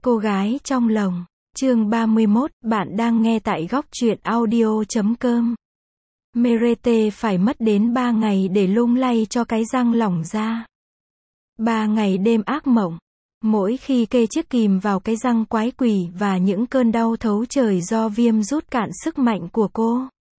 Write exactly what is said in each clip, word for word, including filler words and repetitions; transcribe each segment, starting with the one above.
Cô gái trong lồng. Chương ba mươi mốt, bạn đang nghe tại góc truyện audio chấm com. Merete phải mất đến ba ngày để lung lay cho cái răng lỏng ra. Ba ngày đêm ác mộng. Mỗi khi kê chiếc kìm vào cái răng quái quỷ và những cơn đau thấu trời do viêm rút cạn sức mạnh của cô,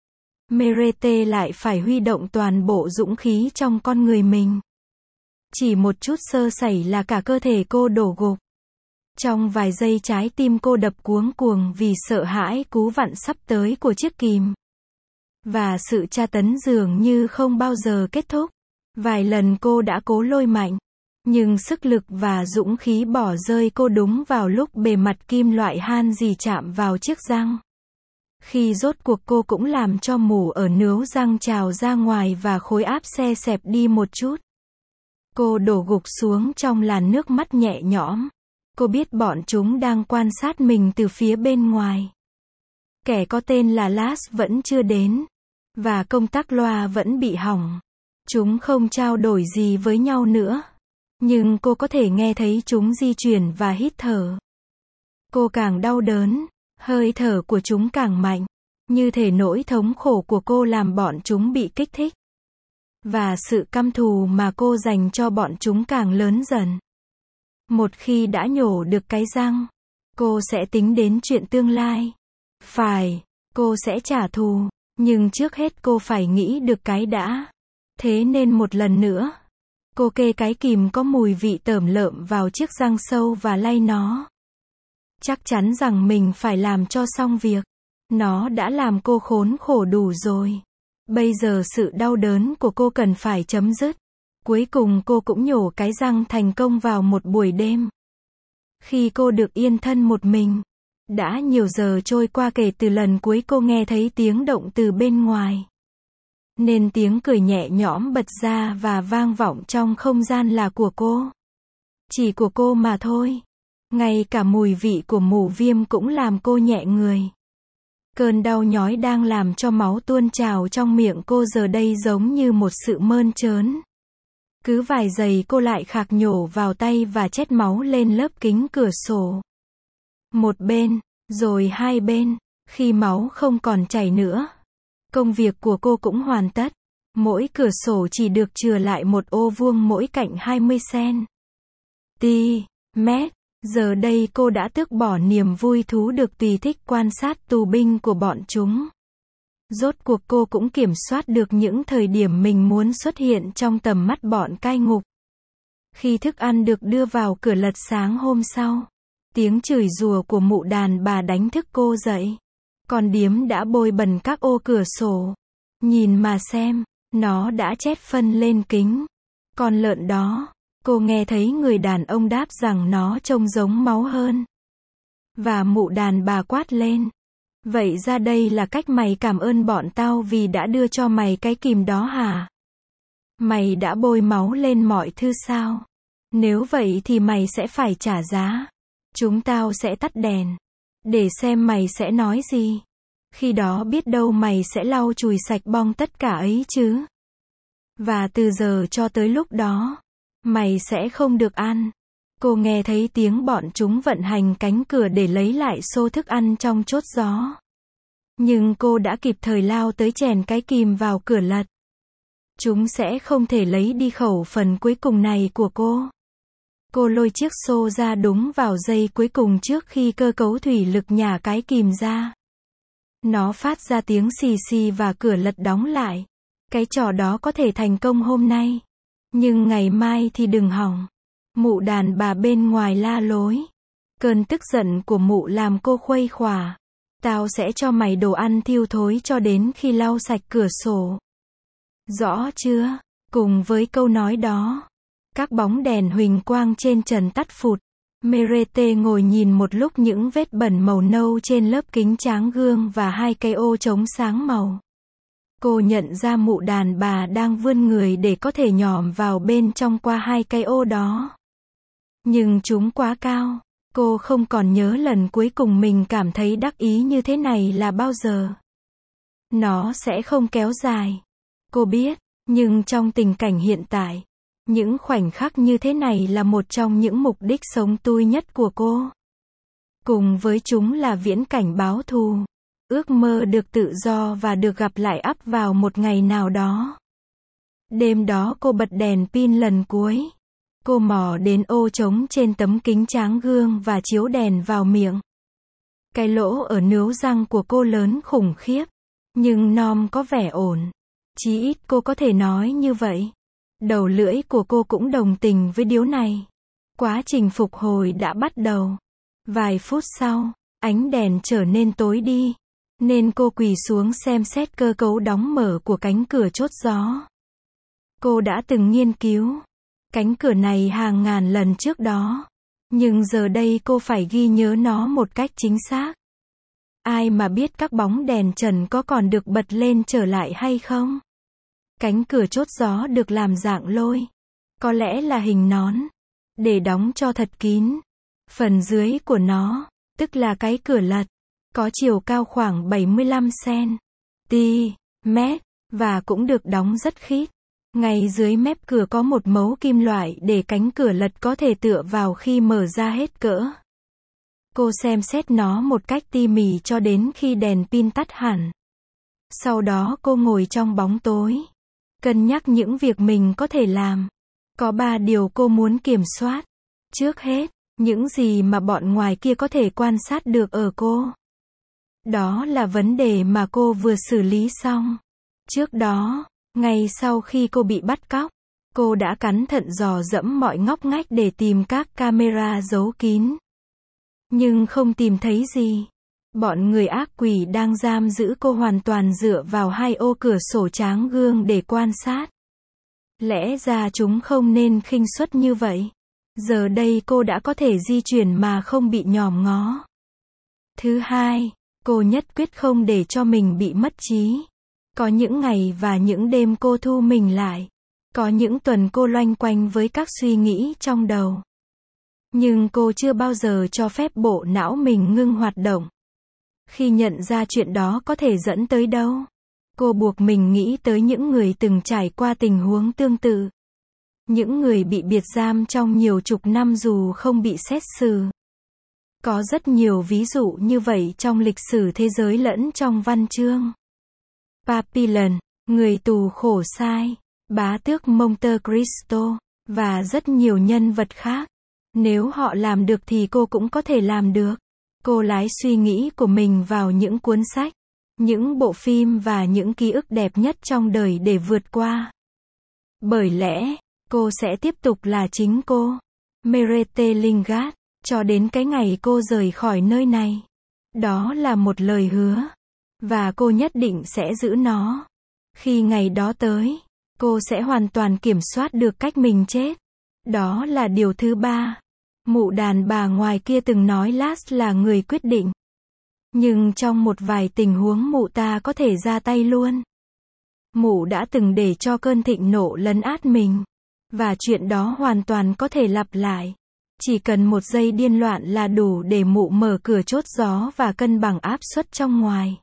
Merete lại phải huy động toàn bộ dũng khí trong con người mình. Chỉ một chút sơ sẩy là cả cơ thể cô đổ gục. Trong vài giây trái tim cô đập cuống cuồng vì sợ hãi cú vặn sắp tới của chiếc kìm. Và sự tra tấn dường như không bao giờ kết thúc. Vài lần cô đã cố lôi mạnh, nhưng sức lực và dũng khí bỏ rơi cô đúng vào lúc bề mặt kim loại han rỉ chạm vào chiếc răng. Khi rốt cuộc cô cũng làm cho mủ ở nướu răng trào ra ngoài và khối áp xe xẹp đi một chút. Cô đổ gục xuống trong làn nước mắt nhẹ nhõm. Cô biết bọn chúng đang quan sát mình từ phía bên ngoài. Kẻ có tên là Lars vẫn chưa đến. Và công tắc loa vẫn bị hỏng. Chúng không trao đổi gì với nhau nữa. Nhưng cô có thể nghe thấy chúng di chuyển và hít thở. Cô càng đau đớn, hơi thở của chúng càng mạnh. Như thể nỗi thống khổ của cô làm bọn chúng bị kích thích. Và sự căm thù mà cô dành cho bọn chúng càng lớn dần. Một khi đã nhổ được cái răng, cô sẽ tính đến chuyện tương lai. Phải, cô sẽ trả thù, nhưng trước hết cô phải nghĩ được cái đã. Thế nên một lần nữa, cô kê cái kìm có mùi vị tởm lợm vào chiếc răng sâu và lay nó. Chắc chắn rằng mình phải làm cho xong việc. Nó đã làm cô khốn khổ đủ rồi. Bây giờ sự đau đớn của cô cần phải chấm dứt. Cuối cùng cô cũng nhổ cái răng thành công vào một buổi đêm. Khi cô được yên thân một mình. Đã nhiều giờ trôi qua kể từ lần cuối cô nghe thấy tiếng động từ bên ngoài. Nên tiếng cười nhẹ nhõm bật ra và vang vọng trong không gian là của cô. Chỉ của cô mà thôi. Ngay cả mùi vị của mủ viêm cũng làm cô nhẹ người. Cơn đau nhói đang làm cho máu tuôn trào trong miệng cô giờ đây giống như một sự mơn trớn. Cứ vài giây cô lại khạc nhổ vào tay và chét máu lên lớp kính cửa sổ. Một bên, rồi hai bên, khi máu không còn chảy nữa. Công việc của cô cũng hoàn tất. Mỗi cửa sổ chỉ được chừa lại một ô vuông mỗi cạnh hai mươi xăng-ti-mét. Giờ đây cô đã tước bỏ niềm vui thú được tùy thích quan sát tù binh của bọn chúng. Rốt cuộc cô cũng kiểm soát được những thời điểm mình muốn xuất hiện trong tầm mắt bọn cai ngục. Khi thức ăn được đưa vào cửa lật sáng hôm sau, tiếng chửi rủa của mụ đàn bà đánh thức cô dậy. Con điếm đã bôi bẩn các ô cửa sổ. Nhìn mà xem, nó đã chét phân lên kính. Con lợn đó, cô nghe thấy người đàn ông đáp rằng nó trông giống máu hơn. Và mụ đàn bà quát lên. Vậy ra đây là cách mày cảm ơn bọn tao vì đã đưa cho mày cái kìm đó hả? Mày đã bôi máu lên mọi thứ sao? Nếu vậy thì mày sẽ phải trả giá. Chúng tao sẽ tắt đèn. Để xem mày sẽ nói gì. Khi đó biết đâu mày sẽ lau chùi sạch bong tất cả ấy chứ. Và từ giờ cho tới lúc đó, mày sẽ không được ăn. Cô nghe thấy tiếng bọn chúng vận hành cánh cửa để lấy lại xô thức ăn trong chốt gió. Nhưng cô đã kịp thời lao tới chèn cái kìm vào cửa lật. Chúng sẽ không thể lấy đi khẩu phần cuối cùng này của cô. Cô lôi chiếc xô ra đúng vào giây cuối cùng trước khi cơ cấu thủy lực nhả cái kìm ra. Nó phát ra tiếng xì xì và cửa lật đóng lại. Cái trò đó có thể thành công hôm nay. Nhưng ngày mai thì đừng hỏng. Mụ đàn bà bên ngoài la lối. Cơn tức giận của mụ làm cô khuây khỏa. Tao sẽ cho mày đồ ăn thiêu thối cho đến khi lau sạch cửa sổ. Rõ chưa? Cùng với câu nói đó, các bóng đèn huỳnh quang trên trần tắt phụt. Merete ngồi nhìn một lúc những vết bẩn màu nâu trên lớp kính tráng gương và hai cây ô chống sáng màu. Cô nhận ra mụ đàn bà đang vươn người để có thể nhòm vào bên trong qua hai cây ô đó. Nhưng chúng quá cao. Cô không còn nhớ lần cuối cùng mình cảm thấy đắc ý như thế này là bao giờ. Nó sẽ không kéo dài. Cô biết, nhưng trong tình cảnh hiện tại, những khoảnh khắc như thế này là một trong những mục đích sống tui nhất của cô. Cùng với chúng là viễn cảnh báo thù. Ước mơ được tự do và được gặp lại ắp vào một ngày nào đó. Đêm đó cô bật đèn pin lần cuối. Cô mò đến ô trống trên tấm kính tráng gương và chiếu đèn vào miệng. Cái lỗ ở nướu răng của cô lớn khủng khiếp. Nhưng Nom có vẻ ổn. Chí ít cô có thể nói như vậy. Đầu lưỡi của cô cũng đồng tình với điều này. Quá trình phục hồi đã bắt đầu. Vài phút sau, ánh đèn trở nên tối đi. Nên cô quỳ xuống xem xét cơ cấu đóng mở của cánh cửa chốt gió. Cô đã từng nghiên cứu cánh cửa này hàng ngàn lần trước đó. Nhưng giờ đây cô phải ghi nhớ nó một cách chính xác. Ai mà biết các bóng đèn trần có còn được bật lên trở lại hay không? Cánh cửa chốt gió được làm dạng lôi. Có lẽ là hình nón. Để đóng cho thật kín. Phần dưới của nó, tức là cái cửa lật, có chiều cao khoảng bảy mươi lăm xăng-ti-mét, và cũng được đóng rất khít. Ngay dưới mép cửa có một mấu kim loại để cánh cửa lật có thể tựa vào khi mở ra hết cỡ. Cô xem xét nó một cách tỉ mỉ cho đến khi đèn pin tắt hẳn. Sau đó cô ngồi trong bóng tối. Cân nhắc những việc mình có thể làm. Có ba điều cô muốn kiểm soát. Trước hết, những gì mà bọn ngoài kia có thể quan sát được ở cô. Đó là vấn đề mà cô vừa xử lý xong. Trước đó, ngay sau khi cô bị bắt cóc, cô đã cẩn thận dò dẫm mọi ngóc ngách để tìm các camera giấu kín. Nhưng không tìm thấy gì. Bọn người ác quỷ đang giam giữ cô hoàn toàn dựa vào hai ô cửa sổ tráng gương để quan sát. Lẽ ra chúng không nên khinh suất như vậy. Giờ đây cô đã có thể di chuyển mà không bị nhòm ngó. Thứ hai, cô nhất quyết không để cho mình bị mất trí. Có những ngày và những đêm cô thu mình lại. Có những tuần cô loanh quanh với các suy nghĩ trong đầu. Nhưng cô chưa bao giờ cho phép bộ não mình ngưng hoạt động. Khi nhận ra chuyện đó có thể dẫn tới đâu, cô buộc mình nghĩ tới những người từng trải qua tình huống tương tự. Những người bị biệt giam trong nhiều chục năm dù không bị xét xử. Có rất nhiều ví dụ như vậy trong lịch sử thế giới lẫn trong văn chương. Papillon, người tù khổ sai, bá tước Monte Cristo, và rất nhiều nhân vật khác. Nếu họ làm được thì cô cũng có thể làm được. Cô lái suy nghĩ của mình vào những cuốn sách, những bộ phim và những ký ức đẹp nhất trong đời để vượt qua. Bởi lẽ, cô sẽ tiếp tục là chính cô, Maireté Lingard, cho đến cái ngày cô rời khỏi nơi này. Đó là một lời hứa. Và cô nhất định sẽ giữ nó. Khi ngày đó tới, cô sẽ hoàn toàn kiểm soát được cách mình chết. Đó là điều thứ ba. Mụ đàn bà ngoài kia từng nói Lars là người quyết định. Nhưng trong một vài tình huống mụ ta có thể ra tay luôn. Mụ đã từng để cho cơn thịnh nộ lấn át mình. Và chuyện đó hoàn toàn có thể lặp lại. Chỉ cần một giây điên loạn là đủ để mụ mở cửa chốt gió và cân bằng áp suất trong ngoài.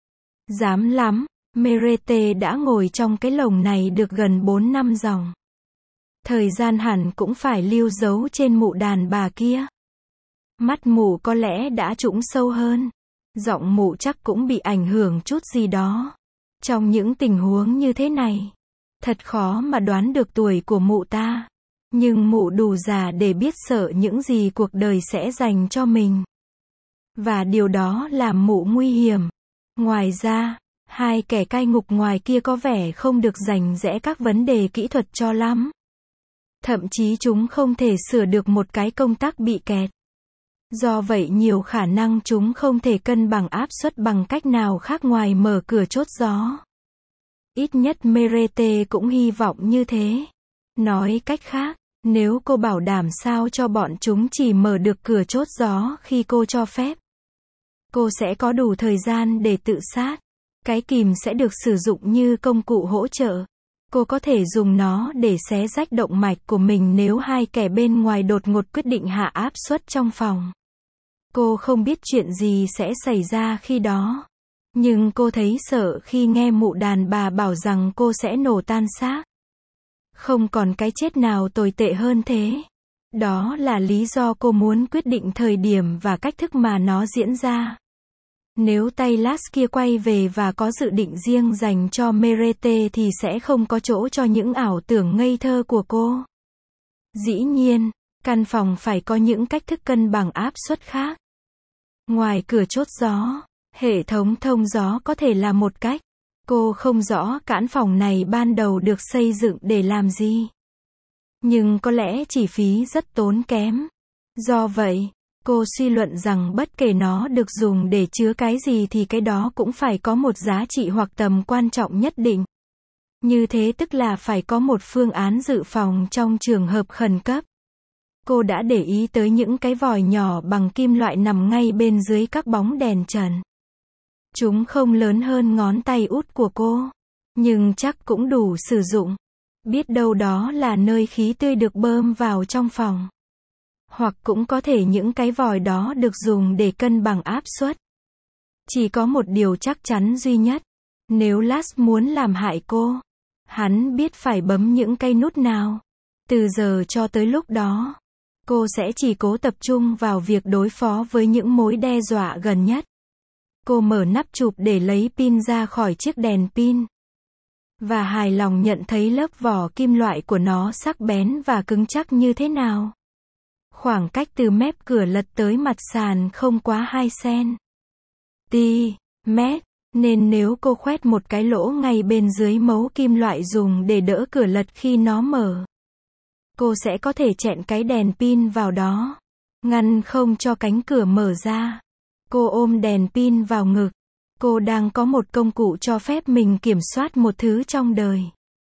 Dám lắm, Maireté đã ngồi trong cái lồng này được gần bốn năm dòng. Thời gian hẳn cũng phải lưu dấu trên mụ đàn bà kia. Mắt mụ có lẽ đã trũng sâu hơn. Giọng mụ chắc cũng bị ảnh hưởng chút gì đó. Trong những tình huống như thế này, thật khó mà đoán được tuổi của mụ ta. Nhưng mụ đủ già để biết sợ những gì cuộc đời sẽ dành cho mình. Và điều đó làm mụ nguy hiểm. Ngoài ra, hai kẻ cai ngục ngoài kia có vẻ không được rành rẽ các vấn đề kỹ thuật cho lắm. Thậm chí chúng không thể sửa được một cái công tắc bị kẹt. Do vậy nhiều khả năng chúng không thể cân bằng áp suất bằng cách nào khác ngoài mở cửa chốt gió. Ít nhất Maireté cũng hy vọng như thế. Nói cách khác, nếu cô bảo đảm sao cho bọn chúng chỉ mở được cửa chốt gió khi cô cho phép, cô sẽ có đủ thời gian để tự sát. Cái kìm sẽ được sử dụng như công cụ hỗ trợ. Cô có thể dùng nó để xé rách động mạch của mình nếu hai kẻ bên ngoài đột ngột quyết định hạ áp suất trong phòng. Cô không biết chuyện gì sẽ xảy ra khi đó. Nhưng cô thấy sợ khi nghe mụ đàn bà bảo rằng cô sẽ nổ tan xác. Không còn cái chết nào tồi tệ hơn thế. Đó là lý do cô muốn quyết định thời điểm và cách thức mà nó diễn ra. Nếu tay Lars kia quay về và có dự định riêng dành cho Merete thì sẽ không có chỗ cho những ảo tưởng ngây thơ của cô. Dĩ nhiên, căn phòng phải có những cách thức cân bằng áp suất khác. Ngoài cửa chốt gió, hệ thống thông gió có thể là một cách. Cô không rõ căn phòng này ban đầu được xây dựng để làm gì. Nhưng có lẽ chi phí rất tốn kém. Do vậy, cô suy luận rằng bất kể nó được dùng để chứa cái gì thì cái đó cũng phải có một giá trị hoặc tầm quan trọng nhất định. Như thế tức là phải có một phương án dự phòng trong trường hợp khẩn cấp. Cô đã để ý tới những cái vòi nhỏ bằng kim loại nằm ngay bên dưới các bóng đèn trần. Chúng không lớn hơn ngón tay út của cô, nhưng chắc cũng đủ sử dụng. Biết đâu đó là nơi khí tươi được bơm vào trong phòng. Hoặc cũng có thể những cái vòi đó được dùng để cân bằng áp suất. Chỉ có một điều chắc chắn duy nhất. Nếu Lars muốn làm hại cô, hắn biết phải bấm những cái nút nào. Từ giờ cho tới lúc đó, cô sẽ chỉ cố tập trung vào việc đối phó với những mối đe dọa gần nhất. Cô mở nắp chụp để lấy pin ra khỏi chiếc đèn pin. Và hài lòng nhận thấy lớp vỏ kim loại của nó sắc bén và cứng chắc như thế nào. Khoảng cách từ mép cửa lật tới mặt sàn không quá hai xăng-ti-mét, nên nếu cô khoét một cái lỗ ngay bên dưới mấu kim loại dùng để đỡ cửa lật khi nó mở, cô sẽ có thể chẹn cái đèn pin vào đó, ngăn không cho cánh cửa mở ra. Cô ôm đèn pin vào ngực. Cô đang có một công cụ cho phép mình kiểm soát một thứ trong đời.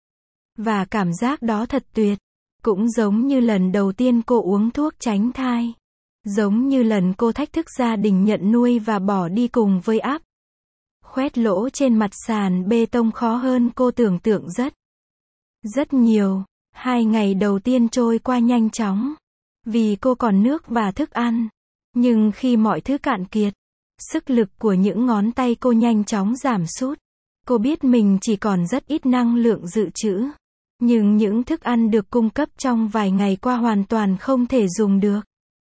Và cảm giác đó thật tuyệt. Cũng giống như lần đầu tiên cô uống thuốc tránh thai. Giống như lần cô thách thức gia đình nhận nuôi và bỏ đi cùng với áp. Khoét lỗ trên mặt sàn bê tông khó hơn cô tưởng tượng rất. Rất nhiều. Hai ngày đầu tiên trôi qua nhanh chóng. Vì cô còn nước và thức ăn. Nhưng khi mọi thứ cạn kiệt, sức lực của những ngón tay cô nhanh chóng giảm sút. Cô biết mình chỉ còn rất ít năng lượng dự trữ. Nhưng những thức ăn được cung cấp trong vài ngày qua hoàn toàn không thể dùng được.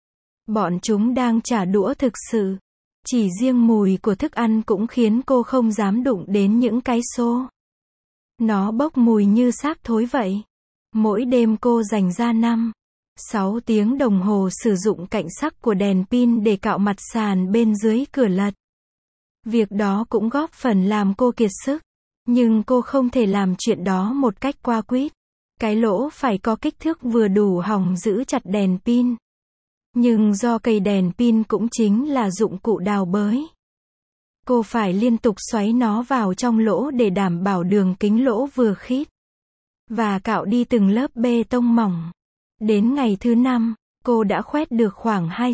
Bọn chúng đang trả đũa thực sự. Chỉ riêng mùi của thức ăn cũng khiến cô không dám đụng đến những cái xô. Nó bốc mùi như xác thối vậy. Mỗi đêm cô dành ra năm, sáu tiếng đồng hồ sử dụng cạnh sắc của đèn pin để cạo mặt sàn bên dưới cửa lật. Việc đó cũng góp phần làm cô kiệt sức. Nhưng cô không thể làm chuyện đó một cách qua quýt. Cái lỗ phải có kích thước vừa đủ hỏng giữ chặt đèn pin. Nhưng do cây đèn pin cũng chính là dụng cụ đào bới. Cô phải liên tục xoáy nó vào trong lỗ để đảm bảo đường kính lỗ vừa khít. Và cạo đi từng lớp bê tông mỏng. Đến ngày thứ năm, cô đã khoét được khoảng hai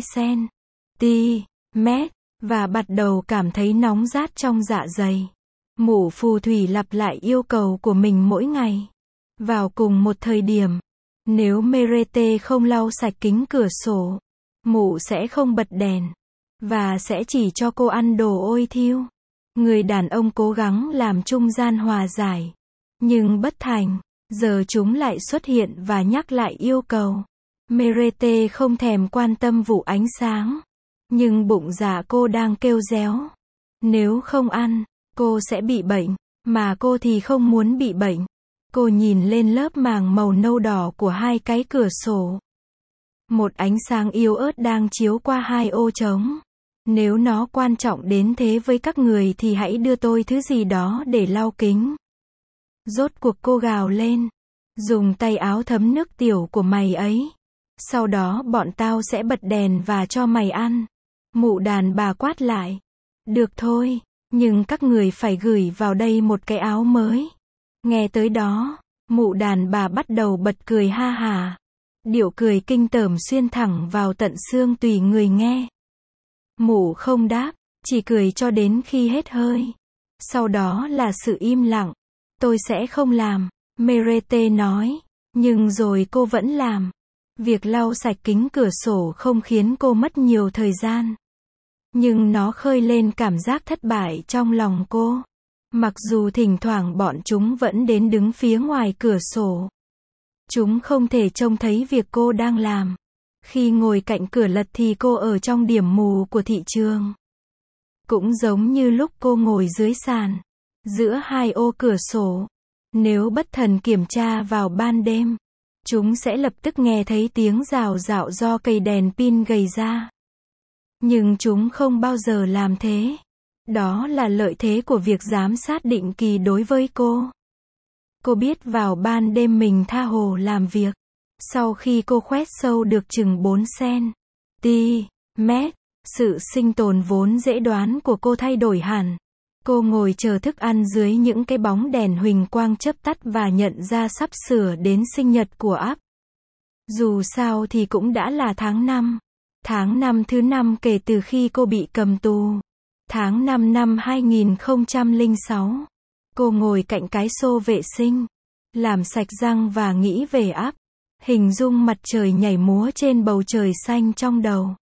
xăng-ti-mét. Và bắt đầu cảm thấy nóng rát trong dạ dày. Mụ phù thủy lặp lại yêu cầu của mình mỗi ngày. Vào cùng một thời điểm, nếu Merete không lau sạch kính cửa sổ, mụ sẽ không bật đèn. Và sẽ chỉ cho cô ăn đồ ôi thiêu. Người đàn ông cố gắng làm trung gian hòa giải. Nhưng bất thành. Giờ chúng lại xuất hiện và nhắc lại yêu cầu. Merete không thèm quan tâm vụ ánh sáng. Nhưng bụng dạ cô đang kêu réo. Nếu không ăn, cô sẽ bị bệnh. Mà cô thì không muốn bị bệnh. Cô nhìn lên lớp màng màu nâu đỏ của hai cái cửa sổ. Một ánh sáng yếu ớt đang chiếu qua hai ô trống. Nếu nó quan trọng đến thế với các người thì hãy đưa tôi thứ gì đó để lau kính. Rốt cuộc cô gào lên. Dùng tay áo thấm nước tiểu của mày ấy. Sau đó bọn tao sẽ bật đèn và cho mày ăn. Mụ đàn bà quát lại. Được thôi, nhưng các người phải gửi vào đây một cái áo mới. Nghe tới đó, mụ đàn bà bắt đầu bật cười ha hả. Điệu cười kinh tởm xuyên thẳng vào tận xương tùy người nghe. Mụ không đáp, chỉ cười cho đến khi hết hơi. Sau đó là sự im lặng. Tôi sẽ không làm, Merete nói. Nhưng rồi cô vẫn làm. Việc lau sạch kính cửa sổ không khiến cô mất nhiều thời gian. Nhưng nó khơi lên cảm giác thất bại trong lòng cô. Mặc dù thỉnh thoảng bọn chúng vẫn đến đứng phía ngoài cửa sổ. Chúng không thể trông thấy việc cô đang làm. Khi ngồi cạnh cửa lật thì cô ở trong điểm mù của thị trường. Cũng giống như lúc cô ngồi dưới sàn, giữa hai ô cửa sổ. Nếu bất thần kiểm tra vào ban đêm, chúng sẽ lập tức nghe thấy tiếng rào rạo do cây đèn pin gầy ra. Nhưng chúng không bao giờ làm thế. Đó là lợi thế của việc giám sát định kỳ đối với cô. Cô biết vào ban đêm mình tha hồ làm việc. Sau khi cô khoét sâu được chừng bốn xăng-ti-mét, sự sinh tồn vốn dễ đoán của cô thay đổi hẳn. Cô ngồi chờ thức ăn dưới những cái bóng đèn huỳnh quang chớp tắt và nhận ra sắp sửa đến sinh nhật của ắp. Dù sao thì cũng đã là tháng năm. Tháng năm thứ năm kể từ khi cô bị cầm tù. Tháng năm năm hai nghìn không trăm lẻ sáu. Cô ngồi cạnh cái xô vệ sinh, làm sạch răng và nghĩ về ắp. Hình dung mặt trời nhảy múa trên bầu trời xanh trong đầu.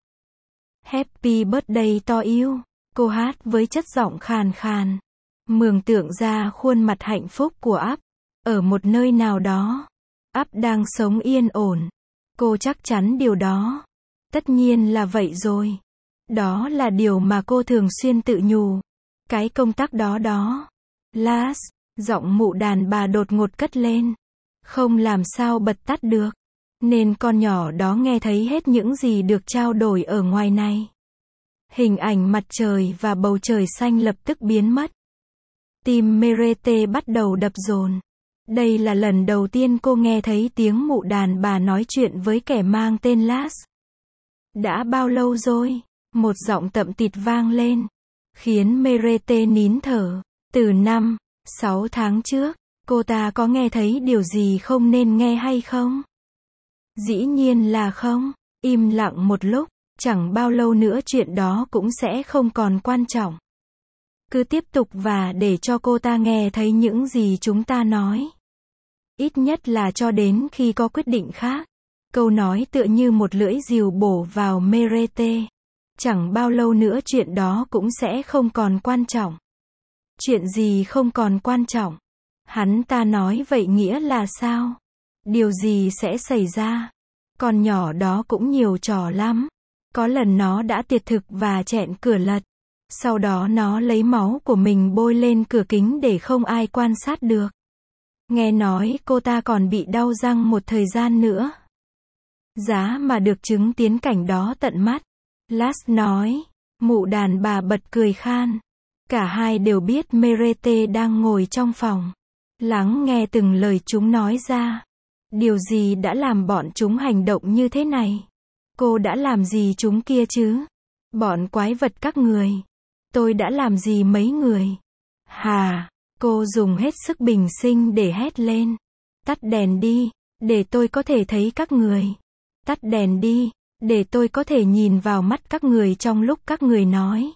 Happy birthday to you. Cô hát với chất giọng khàn khàn. Mường tượng ra khuôn mặt hạnh phúc của ắp. Ở một nơi nào đó. Ắp đang sống yên ổn. Cô chắc chắn điều đó. Tất nhiên là vậy rồi. Đó là điều mà cô thường xuyên tự nhủ. Cái công tắc đó đó. Last, giọng mụ đàn bà đột ngột cất lên. Không làm sao bật tắt được. Nên con nhỏ đó nghe thấy hết những gì được trao đổi ở ngoài này. Hình ảnh mặt trời và bầu trời xanh lập tức biến mất. Tim Merete bắt đầu đập dồn. Đây là lần đầu tiên cô nghe thấy tiếng mụ đàn bà nói chuyện với kẻ mang tên Las. Đã bao lâu rồi? Một giọng tậm tịt vang lên. Khiến Merete nín thở. Từ năm, sáu tháng trước, cô ta có nghe thấy điều gì không nên nghe hay không? Dĩ nhiên là không. Im lặng một lúc. Chẳng bao lâu nữa chuyện đó cũng sẽ không còn quan trọng. Cứ tiếp tục và để cho cô ta nghe thấy những gì chúng ta nói. Ít nhất là cho đến khi có quyết định khác. Câu nói tựa như một lưỡi rìu bổ vào Merete. Chẳng bao lâu nữa chuyện đó cũng sẽ không còn quan trọng. Chuyện gì không còn quan trọng? Hắn ta nói vậy nghĩa là sao? Điều gì sẽ xảy ra? Con nhỏ đó cũng nhiều trò lắm. Có lần nó đã tiệt thực và chẹn cửa lật. Sau đó nó lấy máu của mình bôi lên cửa kính để không ai quan sát được. Nghe nói cô ta còn bị đau răng một thời gian nữa. Giá mà được chứng kiến cảnh đó tận mắt. Las nói. Mụ đàn bà bật cười khan. Cả hai đều biết Merete đang ngồi trong phòng. Lắng nghe từng lời chúng nói ra. Điều gì đã làm bọn chúng hành động như thế này? Cô đã làm gì chúng kia chứ? Bọn quái vật các người. Tôi đã làm gì mấy người? Hà, cô dùng hết sức bình sinh để hét lên. Tắt đèn đi, để tôi có thể thấy các người. Tắt đèn đi, để tôi có thể nhìn vào mắt các người trong lúc các người nói.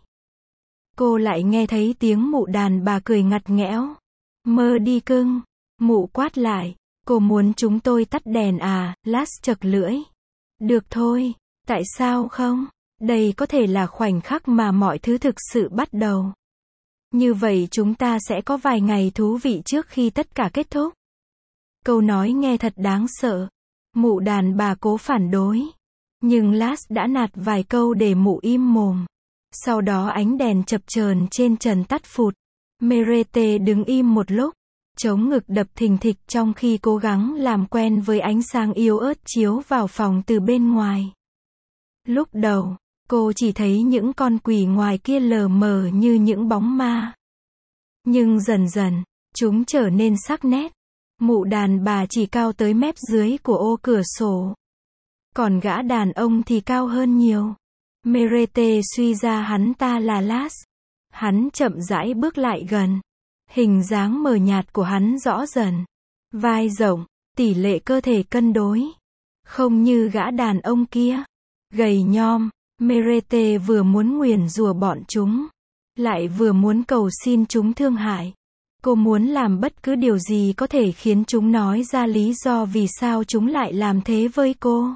Cô lại nghe thấy tiếng mụ đàn bà cười ngặt nghẽo. Mơ đi cưng. Mụ quát lại. Cô muốn chúng tôi tắt đèn à? Las chật lưỡi. Được thôi. Tại sao không? Đây có thể là khoảnh khắc mà mọi thứ thực sự bắt đầu. Như vậy chúng ta sẽ có vài ngày thú vị trước khi tất cả kết thúc. Câu nói nghe thật đáng sợ. Mụ đàn bà cố phản đối. Nhưng Las đã nạt vài câu để mụ im mồm. Sau đó ánh đèn chập chờn trên trần tắt phụt. Merete đứng im một lúc. Chống ngực đập thình thịch trong khi cố gắng làm quen với ánh sáng yếu ớt chiếu vào phòng từ bên ngoài. Lúc đầu, cô chỉ thấy những con quỷ ngoài kia lờ mờ như những bóng ma. Nhưng dần dần, chúng trở nên sắc nét. Mụ đàn bà chỉ cao tới mép dưới của ô cửa sổ. Còn gã đàn ông thì cao hơn nhiều. Merete suy ra hắn ta là Las. Hắn chậm rãi bước lại gần. Hình dáng mờ nhạt của hắn rõ dần. Vai rộng, tỷ lệ cơ thể cân đối. Không như gã đàn ông kia. Gầy nhom. Merete vừa muốn nguyền rủa bọn chúng. Lại vừa muốn cầu xin chúng thương hại. Cô muốn làm bất cứ điều gì có thể khiến chúng nói ra lý do vì sao chúng lại làm thế với cô.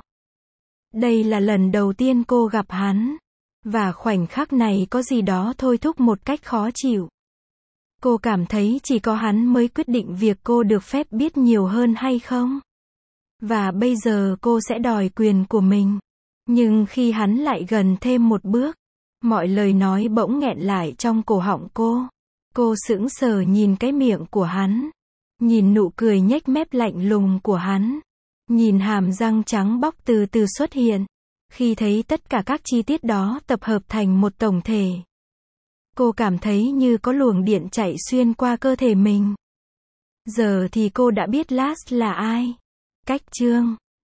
Đây là lần đầu tiên cô gặp hắn. Và khoảnh khắc này có gì đó thôi thúc một cách khó chịu. Cô cảm thấy chỉ có hắn mới quyết định việc cô được phép biết nhiều hơn hay không. Và bây giờ cô sẽ đòi quyền của mình. Nhưng khi hắn lại gần thêm một bước, mọi lời nói bỗng nghẹn lại trong cổ họng cô. Cô sững sờ nhìn cái miệng của hắn, nhìn nụ cười nhếch mép lạnh lùng của hắn, nhìn hàm răng trắng bóc từ từ xuất hiện. Khi thấy tất cả các chi tiết đó tập hợp thành một tổng thể, cô cảm thấy như có luồng điện chạy xuyên qua cơ thể mình. Giờ thì cô đã biết Lars là ai. Cách chương